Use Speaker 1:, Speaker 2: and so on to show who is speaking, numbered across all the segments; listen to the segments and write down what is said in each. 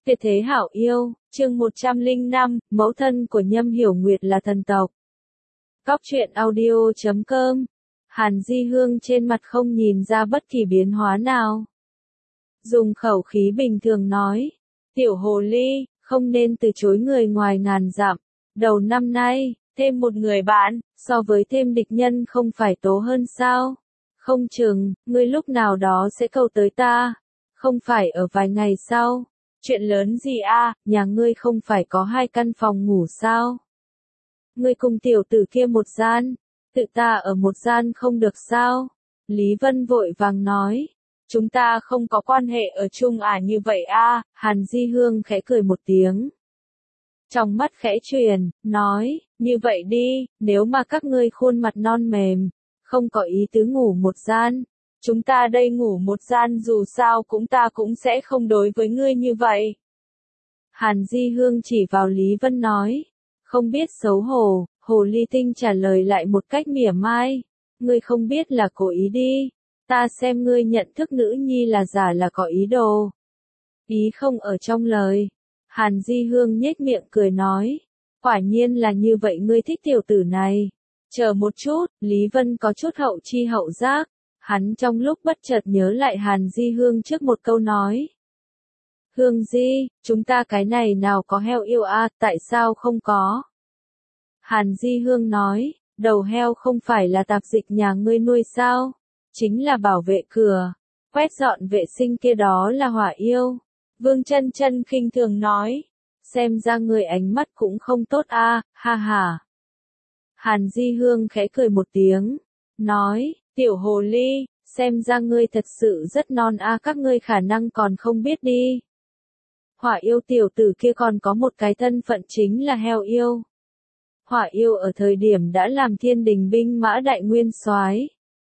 Speaker 1: Tuyệt thế hảo yêu, chương 105, mẫu thân của Nhâm Hiểu Nguyệt là thần tộc. Góc truyện audio.com. Hàn Di Hương trên mặt không nhìn ra bất kỳ biến hóa nào. Dùng khẩu khí bình thường nói, tiểu hồ ly, không nên từ chối người ngoài ngàn dặm. Đầu năm nay, thêm một người bạn, so với thêm địch nhân không phải tố hơn sao? Không chừng, ngươi lúc nào đó sẽ cầu tới ta. Không phải ở vài ngày sau. Chuyện lớn gì a, nhà ngươi không phải có 2 căn phòng ngủ sao? Ngươi cùng tiểu tử kia một gian, tự ta ở một gian không được sao? Lý Vân vội vàng nói, chúng ta không có quan hệ ở chung như vậy a. Hàn Di Hương khẽ cười một tiếng. Trong mắt khẽ chuyển, nói, như vậy đi, nếu mà các ngươi khuôn mặt non mềm, không có ý tứ ngủ một gian. Chúng ta đây ngủ một gian dù sao ta cũng sẽ không đối với ngươi như vậy. Hàn Di Hương chỉ vào Lý Vân nói. Không biết xấu hổ, Hồ Ly Tinh trả lời lại một cách mỉa mai. Ngươi không biết là cố ý đi. Ta xem ngươi nhận thức nữ nhi là giả là có ý đồ. Ý không ở trong lời. Hàn Di Hương nhếch miệng cười nói. Quả nhiên là như vậy, ngươi thích tiểu tử này. Chờ một chút, Lý Vân có chút hậu chi hậu giác. Hắn trong lúc bất chợt nhớ lại Hàn Di Hương trước một câu nói. Hương Di, chúng ta cái này nào có heo yêu tại sao không có? Hàn Di Hương nói, đầu heo không phải là tạp dịch nhà ngươi nuôi sao? Chính là bảo vệ cửa, quét dọn vệ sinh kia đó là hỏa yêu. Vương Chân Chân khinh thường nói, xem ra người ánh mắt cũng không tốt ha ha. Hàn Di Hương khẽ cười một tiếng, nói, tiểu hồ ly, xem ra ngươi thật sự rất non các ngươi khả năng còn không biết đi. Hỏa yêu tiểu tử kia còn có một cái thân phận chính là heo yêu. Hỏa yêu ở thời điểm đã làm thiên đình binh mã đại nguyên soái.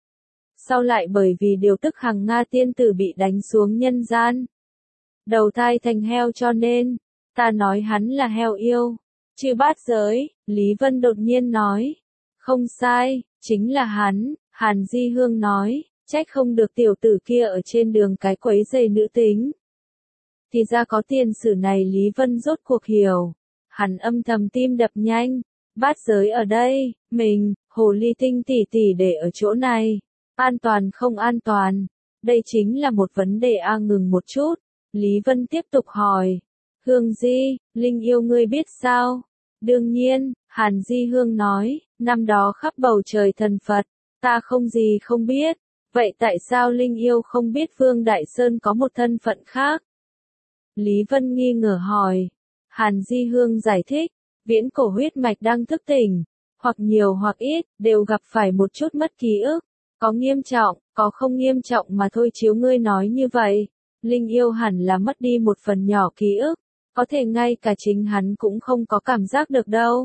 Speaker 1: Sau lại bởi vì điều tức Hằng Nga tiên tử bị đánh xuống nhân gian. Đầu thai thành heo cho nên, ta nói hắn là heo yêu. Chư bát giới, Lý Vân đột nhiên nói. Không sai, chính là hắn. Hàn Di Hương nói, trách không được tiểu tử kia ở trên đường cái quấy rầy nữ tính. Thì ra có tiền sử này, Lý Vân rốt cuộc hiểu. Hắn âm thầm tim đập nhanh. Bát giới ở đây, mình, Hồ Ly Tinh tỷ tỷ để ở chỗ này. An toàn không an toàn? Đây chính là một vấn đề ngừng một chút. Lý Vân tiếp tục hỏi. Hương Di, Linh yêu ngươi biết sao? Đương nhiên, Hàn Di Hương nói, năm đó khắp bầu trời thần Phật. Ta không gì không biết, vậy tại sao Linh yêu không biết Vương Đại Sơn có một thân phận khác? Lý Vân nghi ngờ hỏi. Hàn Di Hương giải thích, viễn cổ huyết mạch đang thức tỉnh, hoặc nhiều hoặc ít, đều gặp phải một chút mất ký ức, có nghiêm trọng, có không nghiêm trọng mà thôi. Chiếu ngươi nói như vậy, Linh yêu hẳn là mất đi một phần nhỏ ký ức, có thể ngay cả chính hắn cũng không có cảm giác được đâu.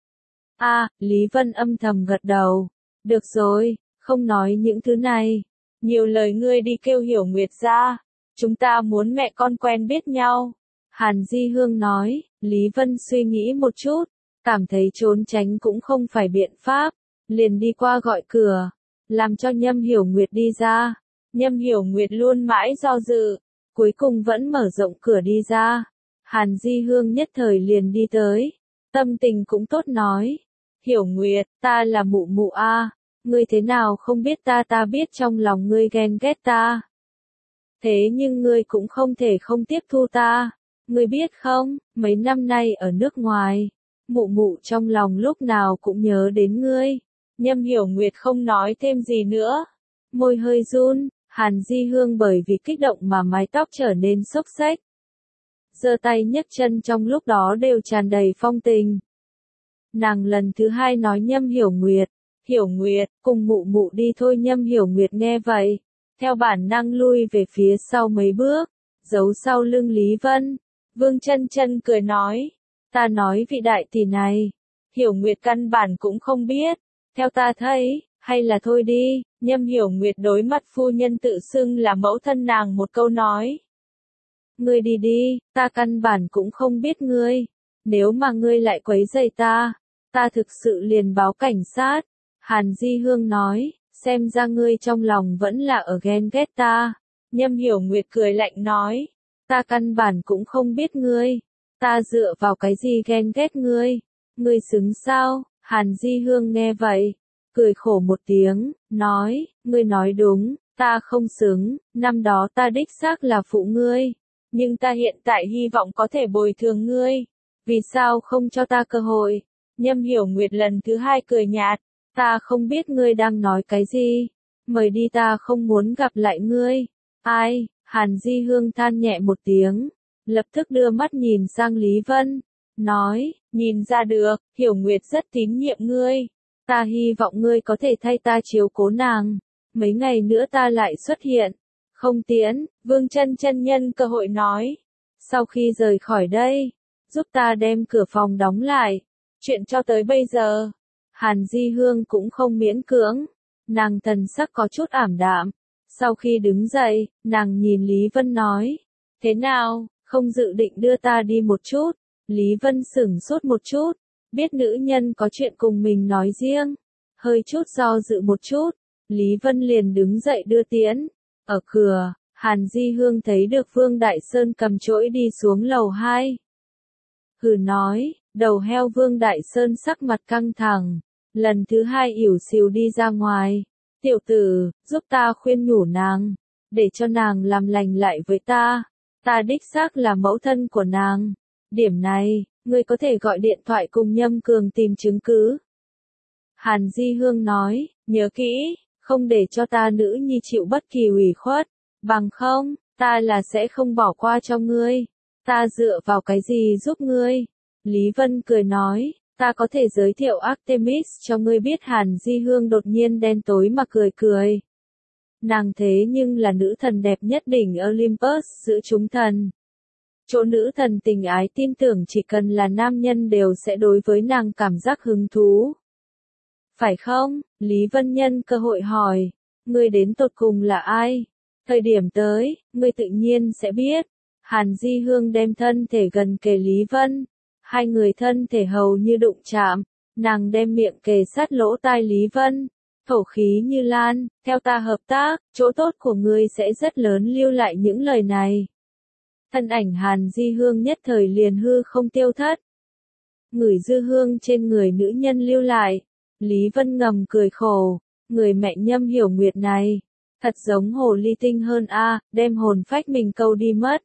Speaker 1: Lý Vân âm thầm gật đầu. Được rồi, không nói những thứ này. Nhiều lời ngươi đi kêu Hiểu Nguyệt ra. Chúng ta muốn mẹ con quen biết nhau. Hàn Di Hương nói. Lý Vân suy nghĩ một chút. Cảm thấy trốn tránh cũng không phải biện pháp. Liền đi qua gọi cửa. Làm cho Nhâm Hiểu Nguyệt đi ra. Nhâm Hiểu Nguyệt luôn mãi do dự. Cuối cùng vẫn mở rộng cửa đi ra. Hàn Di Hương nhất thời liền đi tới. Tâm tình cũng tốt nói. Hiểu Nguyệt, ta là mụ mụ ngươi thế nào không biết ta biết trong lòng ngươi ghen ghét ta. Thế nhưng ngươi cũng không thể không tiếp thu ta. Ngươi biết không, mấy năm nay ở nước ngoài, mụ mụ trong lòng lúc nào cũng nhớ đến ngươi. Nhâm Hiểu Nguyệt không nói thêm gì nữa. Môi hơi run, Hàn Di Hương bởi vì kích động mà mái tóc trở nên xốc xếch. Giơ tay nhấc chân trong lúc đó đều tràn đầy phong tình. Nàng lần thứ 2 nói Nhâm Hiểu Nguyệt. Hiểu Nguyệt, cùng mụ mụ đi thôi. Nhâm Hiểu Nguyệt nghe vậy, theo bản năng lui về phía sau mấy bước, giấu sau lưng Lý Vân. Vương Chân Chân cười nói, ta nói vị đại tỷ này, Hiểu Nguyệt căn bản cũng không biết, theo ta thấy, hay là thôi đi. Nhâm Hiểu Nguyệt đối mặt phu nhân tự xưng là mẫu thân nàng một câu nói. Ngươi đi đi, ta căn bản cũng không biết ngươi, nếu mà ngươi lại quấy rầy ta thực sự liền báo cảnh sát. Hàn Di Hương nói, xem ra ngươi trong lòng vẫn là ở ghen ghét ta. Nhâm Hiểu Nguyệt cười lạnh nói, ta căn bản cũng không biết ngươi. Ta dựa vào cái gì ghen ghét ngươi? Ngươi xứng sao? Hàn Di Hương nghe vậy, cười khổ một tiếng, nói, ngươi nói đúng, ta không xứng, năm đó ta đích xác là phụ ngươi. Nhưng ta hiện tại hy vọng có thể bồi thường ngươi. Vì sao không cho ta cơ hội? Nhâm Hiểu Nguyệt lần thứ hai cười nhạt, ta không biết ngươi đang nói cái gì. Mời đi, ta không muốn gặp lại ngươi. Ai? Hàn Di Hương than nhẹ một tiếng, lập tức đưa mắt nhìn sang Lý Vân, nói, nhìn ra được, Hiểu Nguyệt rất tín nhiệm ngươi. Ta hy vọng ngươi có thể thay ta chiếu cố nàng. Mấy ngày nữa ta lại xuất hiện. Không tiễn, Vương Chân chân nhân cơ hội nói. Sau khi rời khỏi đây, giúp ta đem cửa phòng đóng lại. Chuyện cho tới bây giờ, Hàn Di Hương cũng không miễn cưỡng. Nàng thần sắc có chút ảm đạm. Sau khi đứng dậy, nàng nhìn Lý Vân nói. Thế nào, không dự định đưa ta đi một chút? Lý Vân sửng sốt một chút. Biết nữ nhân có chuyện cùng mình nói riêng. Hơi chút do dự một chút. Lý Vân liền đứng dậy đưa tiễn. Ở cửa, Hàn Di Hương thấy được Vương Đại Sơn cầm chổi đi xuống lầu 2. Hừ nói, đầu heo. Vương Đại Sơn sắc mặt căng thẳng. Lần thứ hai ỉu xìu đi ra ngoài. Tiểu tử, giúp ta khuyên nhủ nàng. Để cho nàng làm lành lại với ta. Ta đích xác là mẫu thân của nàng. Điểm này, ngươi có thể gọi điện thoại cùng Nhâm Cường tìm chứng cứ. Hàn Di Hương nói, nhớ kỹ, không để cho ta nữ nhi chịu bất kỳ ủy khuất. Bằng không, ta là sẽ không bỏ qua cho ngươi. Ta dựa vào cái gì giúp ngươi? Lý Vân cười nói, ta có thể giới thiệu Artemis cho ngươi biết. Hàn Di Hương đột nhiên đen tối mà cười cười. Nàng thế nhưng là nữ thần đẹp nhất đỉnh Olympus giữa chúng thần. Chỗ nữ thần tình ái tin tưởng chỉ cần là nam nhân đều sẽ đối với nàng cảm giác hứng thú. Phải không? Lý Vân nhân cơ hội hỏi. Ngươi đến tột cùng là ai? Thời điểm tới, ngươi tự nhiên sẽ biết. Hàn Di Hương đem thân thể gần kề Lý Vân. Hai người thân thể hầu như đụng chạm. Nàng đem miệng kề sát lỗ tai Lý Vân. Thổ khí như lan, theo ta hợp tác, chỗ tốt của ngươi sẽ rất lớn. Lưu lại những lời này. Thân ảnh Hàn Di Hương nhất thời liền hư không tiêu thất. Ngửi dư hương trên người nữ nhân lưu lại. Lý Vân ngầm cười khổ. Người mẹ Nhâm Hiểu Nguyệt này, thật giống hồ ly tinh hơn a, đem hồn phách mình câu đi mất.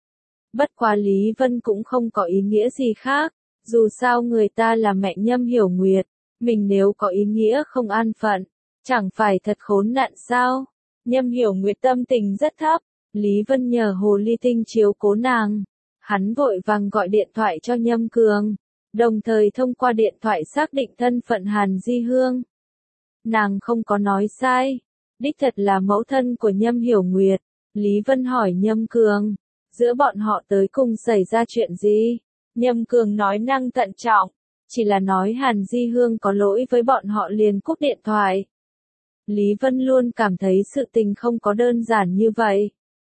Speaker 1: Bất quá Lý Vân cũng không có ý nghĩa gì khác. Dù sao người ta là mẹ Nhâm Hiểu Nguyệt. Mình nếu có ý nghĩa không an phận, chẳng phải thật khốn nạn sao? Nhâm Hiểu Nguyệt tâm tình rất thấp. Lý Vân nhờ hồ ly tinh chiếu cố nàng. Hắn vội vàng gọi điện thoại cho Nhâm Cường. Đồng thời thông qua điện thoại xác định thân phận Hàn Di Hương. Nàng không có nói sai. Đích thật là mẫu thân của Nhâm Hiểu Nguyệt. Lý Vân hỏi Nhâm Cường. Giữa bọn họ tới cùng xảy ra chuyện gì? Nhâm Cường nói năng thận trọng. Chỉ là nói Hàn Di Hương có lỗi với bọn họ liền cúp điện thoại. Lý Vân luôn cảm thấy sự tình không có đơn giản như vậy.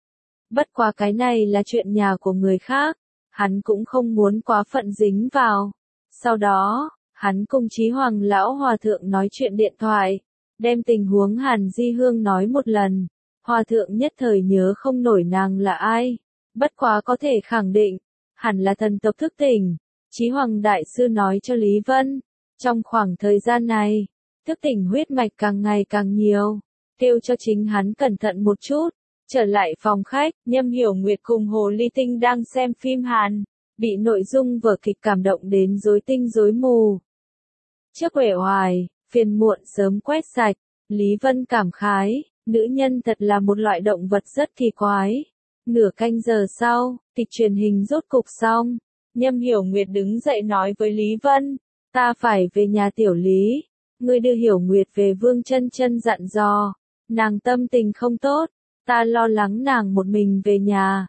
Speaker 1: Bất quá cái này là chuyện nhà của người khác. Hắn cũng không muốn quá phận dính vào. Sau đó, hắn cùng Chí Hoàng lão hòa thượng nói chuyện điện thoại. Đem tình huống Hàn Di Hương nói một lần. Hòa thượng nhất thời nhớ không nổi nàng là ai. Bất quá có thể khẳng định. Hẳn là thần tộc thức tỉnh. Chí Hoàng đại sư nói cho Lý Vân. Trong khoảng thời gian này, thức tỉnh huyết mạch càng ngày càng nhiều. Kêu cho chính hắn cẩn thận một chút. Trở lại phòng khách, Nhâm Hiểu Nguyệt cùng Hồ Ly Tinh đang xem phim Hàn. Bị nội dung vở kịch cảm động đến rối tinh rối mù. Trước uể oải, phiền muộn sớm quét sạch. Lý Vân cảm khái, nữ nhân thật là một loại động vật rất kỳ quái. Nửa canh giờ sau, kịch truyền hình rốt cục xong. Nhâm Hiểu Nguyệt đứng dậy nói với Lý Vân. Ta phải về nhà tiểu Lý. Ngươi đưa Hiểu Nguyệt về. Vương Chân chân dặn dò. Nàng tâm tình không tốt. Ta lo lắng nàng một mình về nhà.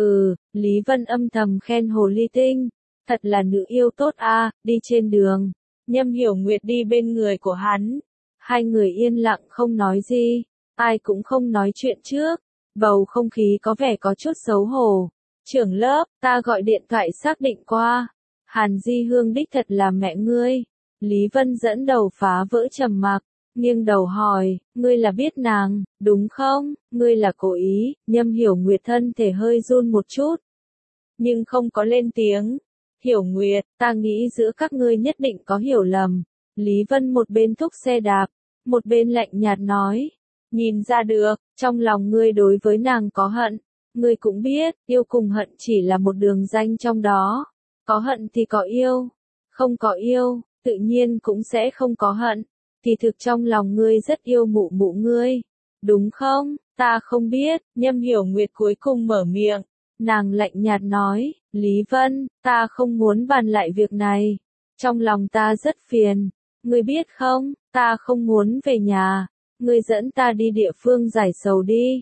Speaker 1: Lý Vân âm thầm khen Hồ Ly Tinh. Thật là nữ yêu tốt a. Đi trên đường, Nhâm Hiểu Nguyệt đi bên người của hắn. Hai người yên lặng không nói gì. Ai cũng không nói chuyện trước. Bầu không khí có vẻ có chút xấu hổ. Trưởng lớp, ta gọi điện thoại xác định qua. Hàn Di Hương đích thật là mẹ ngươi. Lý Vân dẫn đầu phá vỡ trầm mặc. nghiêng đầu hỏi, ngươi là biết nàng, đúng không? Ngươi là cố ý, Nhâm Hiểu Nguyệt thân thể hơi run một chút, nhưng không có lên tiếng. Hiểu Nguyệt, ta nghĩ giữa các ngươi nhất định có hiểu lầm. Lý Vân một bên thúc xe đạp, một bên lạnh nhạt nói, nhìn ra được, trong lòng ngươi đối với nàng có hận. Ngươi cũng biết, yêu cùng hận chỉ là một đường ranh trong đó. Có hận thì có yêu, không có yêu, tự nhiên cũng sẽ không có hận. Kỳ thực trong lòng ngươi rất yêu mụ mụ ngươi, đúng không? Ta không biết, Nhâm Hiểu Nguyệt cuối cùng mở miệng. Nàng lạnh nhạt nói, Lý Vân, ta không muốn bàn lại việc này. Trong lòng ta rất phiền. Ngươi biết không, ta không muốn về nhà. Ngươi dẫn ta đi địa phương giải sầu đi.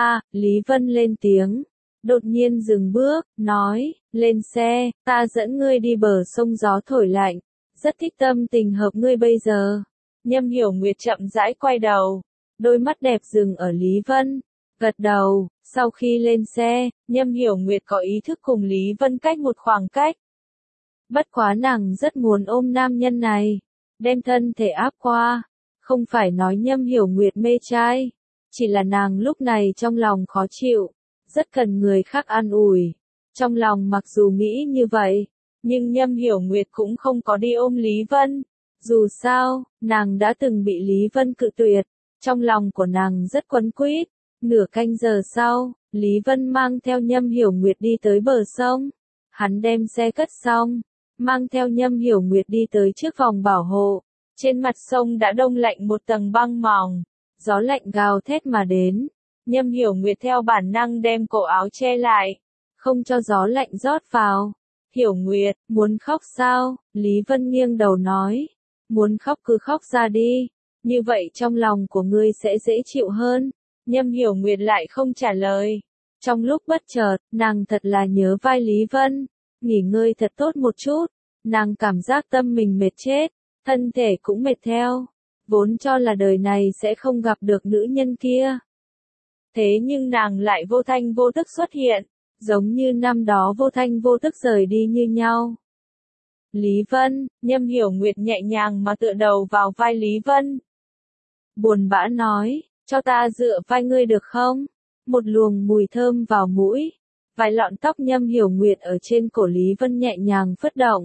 Speaker 1: Lý Vân lên tiếng. Đột nhiên dừng bước, nói, lên xe, ta dẫn ngươi đi bờ sông gió thổi lạnh. Rất thích tâm tình hợp ngươi bây giờ. Nhâm Hiểu Nguyệt chậm rãi quay đầu. Đôi mắt đẹp dừng ở Lý Vân. Gật đầu, sau khi lên xe, Nhâm Hiểu Nguyệt có ý thức cùng Lý Vân cách một khoảng cách. Bất quá nàng rất muốn ôm nam nhân này, đem thân thể áp qua. Không phải nói Nhâm Hiểu Nguyệt mê trai, chỉ là nàng lúc này trong lòng khó chịu, rất cần người khác an ủi. Trong lòng mặc dù nghĩ như vậy, nhưng Nhâm Hiểu Nguyệt cũng không có đi ôm Lý Vân. Dù sao, nàng đã từng bị Lý Vân cự tuyệt, trong lòng của nàng rất quấn quýt. Nửa canh giờ sau, Lý Vân mang theo Nhâm Hiểu Nguyệt đi tới bờ sông. Hắn đem xe cất xong, mang theo Nhâm Hiểu Nguyệt đi tới trước vòng bảo hộ. Trên mặt sông đã đông lạnh một tầng băng mỏng, gió lạnh gào thét mà đến. Nhâm Hiểu Nguyệt theo bản năng đem cổ áo che lại, không cho gió lạnh rót vào. Hiểu Nguyệt, muốn khóc sao? Lý Vân nghiêng đầu nói, muốn khóc cứ khóc ra đi, như vậy trong lòng của ngươi sẽ dễ chịu hơn. Nhâm Hiểu Nguyệt lại không trả lời. Trong lúc bất chợt, nàng thật là nhớ vai Lý Vân. Nghỉ ngơi thật tốt một chút. Nàng cảm giác tâm mình mệt chết, thân thể cũng mệt theo. Vốn cho là đời này sẽ không gặp được nữ nhân kia. Thế nhưng nàng lại vô thanh vô tức xuất hiện, giống như năm đó vô thanh vô tức rời đi như nhau. Lý Vân, Nhâm Hiểu Nguyệt nhẹ nhàng mà tựa đầu vào vai Lý Vân. Buồn bã nói, cho ta dựa vai ngươi được không? Một luồng mùi thơm vào mũi. Vài lọn tóc Nhâm Hiểu Nguyệt ở trên cổ Lý Vân nhẹ nhàng phất động.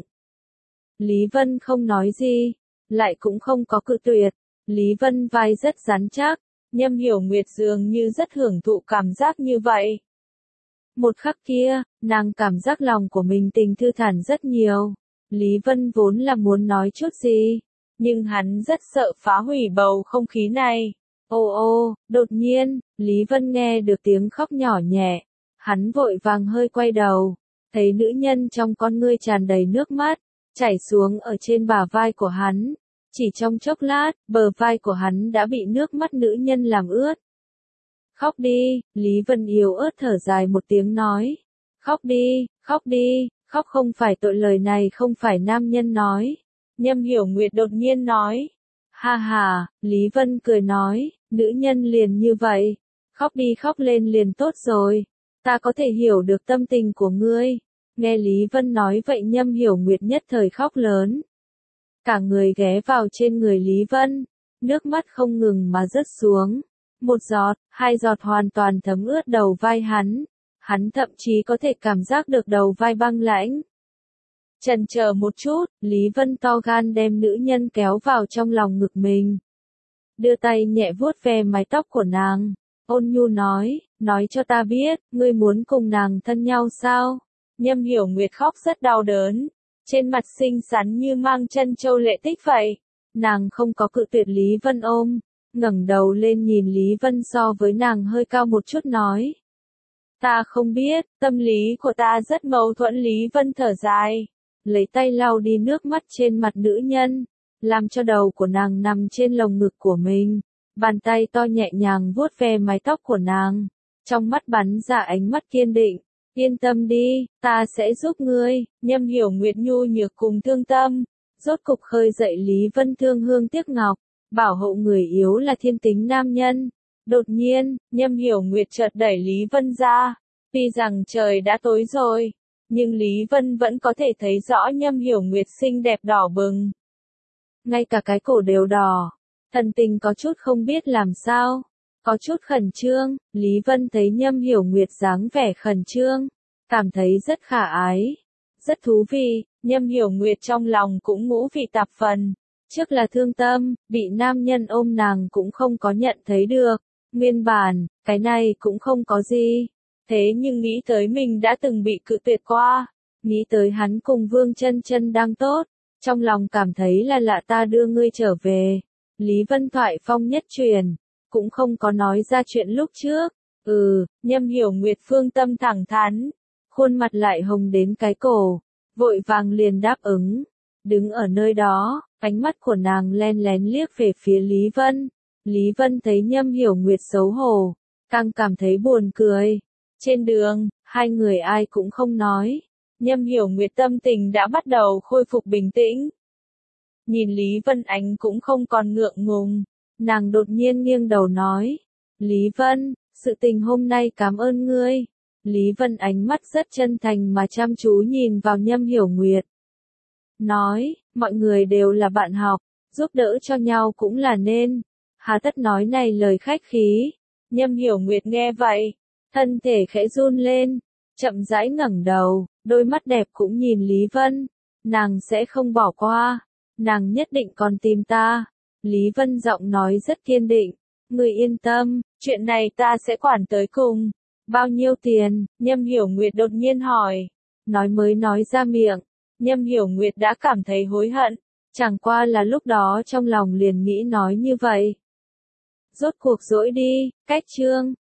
Speaker 1: Lý Vân không nói gì, lại cũng không có cự tuyệt. Lý Vân vai rất rắn chắc, Nhâm Hiểu Nguyệt dường như rất hưởng thụ cảm giác như vậy. Một khắc kia, nàng cảm giác lòng của mình tình thư thản rất nhiều. Lý Vân vốn là muốn nói chút gì, nhưng hắn rất sợ phá hủy bầu không khí này. Đột nhiên, Lý Vân nghe được tiếng khóc nhỏ nhẹ. Hắn vội vàng hơi quay đầu, thấy nữ nhân trong con ngươi tràn đầy nước mắt, chảy xuống ở trên bả vai của hắn. Chỉ trong chốc lát, bờ vai của hắn đã bị nước mắt nữ nhân làm ướt. Khóc đi, Lý Vân yếu ớt thở dài một tiếng nói. Khóc đi, khóc không phải tội, lời này không phải nam nhân nói. Nhâm Hiểu Nguyệt đột nhiên nói. Ha ha, Lý Vân cười nói, nữ nhân liền như vậy. Khóc đi, khóc lên liền tốt rồi. Ta có thể hiểu được tâm tình của ngươi. Nghe Lý Vân nói vậy Nhâm Hiểu Nguyệt nhất thời khóc lớn. Cả người ghé vào trên người Lý Vân. Nước mắt không ngừng mà rớt xuống. Một giọt, hai giọt hoàn toàn thấm ướt đầu vai hắn. Hắn thậm chí có thể cảm giác được đầu vai băng lãnh. Chần chờ một chút, Lý Vân to gan đem nữ nhân kéo vào trong lòng ngực mình. Đưa tay nhẹ vuốt ve mái tóc của nàng. Ôn nhu nói cho ta biết, ngươi muốn cùng nàng thân nhau sao? Nhâm Hiểu Nguyệt khóc rất đau đớn. Trên mặt xinh xắn như mang chân châu lệ tích vậy. Nàng không có cự tuyệt Lý Vân ôm. Ngẩng đầu lên nhìn Lý Vân so với nàng hơi cao một chút nói. Ta không biết, tâm lý của ta rất mâu thuẫn. Lý Vân thở dài. Lấy tay lau đi nước mắt trên mặt nữ nhân. Làm cho đầu của nàng nằm trên lồng ngực của mình. Bàn tay to nhẹ nhàng vuốt ve mái tóc của nàng. Trong mắt bắn ra ánh mắt kiên định. Yên tâm đi, ta sẽ giúp ngươi. Nhâm Hiểu Nguyệt nhu nhược cùng thương tâm. Rốt cục khơi dậy Lý Vân thương hương tiếc ngọc. Bảo hộ người yếu là thiên tính nam nhân. Đột nhiên, Nhâm Hiểu Nguyệt chợt đẩy Lý Vân ra. Tuy rằng trời đã tối rồi, nhưng Lý Vân vẫn có thể thấy rõ Nhâm Hiểu Nguyệt xinh đẹp đỏ bừng. Ngay cả cái cổ đều đỏ. Thần tình có chút không biết làm sao, có chút khẩn trương. Lý Vân thấy Nhâm Hiểu Nguyệt dáng vẻ khẩn trương, cảm thấy rất khả ái, rất thú vị. Nhâm Hiểu Nguyệt trong lòng cũng ngũ vị tạp phần, trước là thương tâm, bị nam nhân ôm nàng cũng không có nhận thấy được, nguyên bản, cái này cũng không có gì. Thế nhưng nghĩ tới mình đã từng bị cự tuyệt qua, nghĩ tới hắn cùng Vương Chân Chân đang tốt, trong lòng cảm thấy là lạ. Ta đưa ngươi trở về. Lý Vân thoại phong nhất truyền, cũng không có nói ra chuyện lúc trước. Nhâm Hiểu Nguyệt phương tâm thẳng thắn, khuôn mặt lại hồng đến cái cổ, vội vàng liền đáp ứng. Đứng ở nơi đó, ánh mắt của nàng len lén liếc về phía Lý Vân. Lý Vân thấy Nhâm Hiểu Nguyệt xấu hổ, càng cảm thấy buồn cười. Trên đường, hai người ai cũng không nói. Nhâm Hiểu Nguyệt tâm tình đã bắt đầu khôi phục bình tĩnh. Nhìn Lý Vân Ánh cũng không còn ngượng ngùng, nàng đột nhiên nghiêng đầu nói. Lý Vân, sự tình hôm nay cảm ơn ngươi. Lý Vân ánh mắt rất chân thành mà chăm chú nhìn vào Nhâm Hiểu Nguyệt. Nói, mọi người đều là bạn học, giúp đỡ cho nhau cũng là nên. Hà tất nói này lời khách khí. Nhâm Hiểu Nguyệt nghe vậy, thân thể khẽ run lên, chậm rãi ngẩng đầu, đôi mắt đẹp cũng nhìn Lý Vân. Nàng sẽ không bỏ qua, nàng nhất định còn tìm ta. Lý Vân giọng nói rất kiên định, ngươi yên tâm, chuyện này ta sẽ quản tới cùng. Bao nhiêu tiền? Nhâm Hiểu Nguyệt đột nhiên hỏi. Nói mới nói ra miệng, Nhâm Hiểu Nguyệt đã cảm thấy hối hận, chẳng qua là lúc đó trong lòng liền nghĩ nói như vậy. Rốt cuộc dỗi đi, cách chương.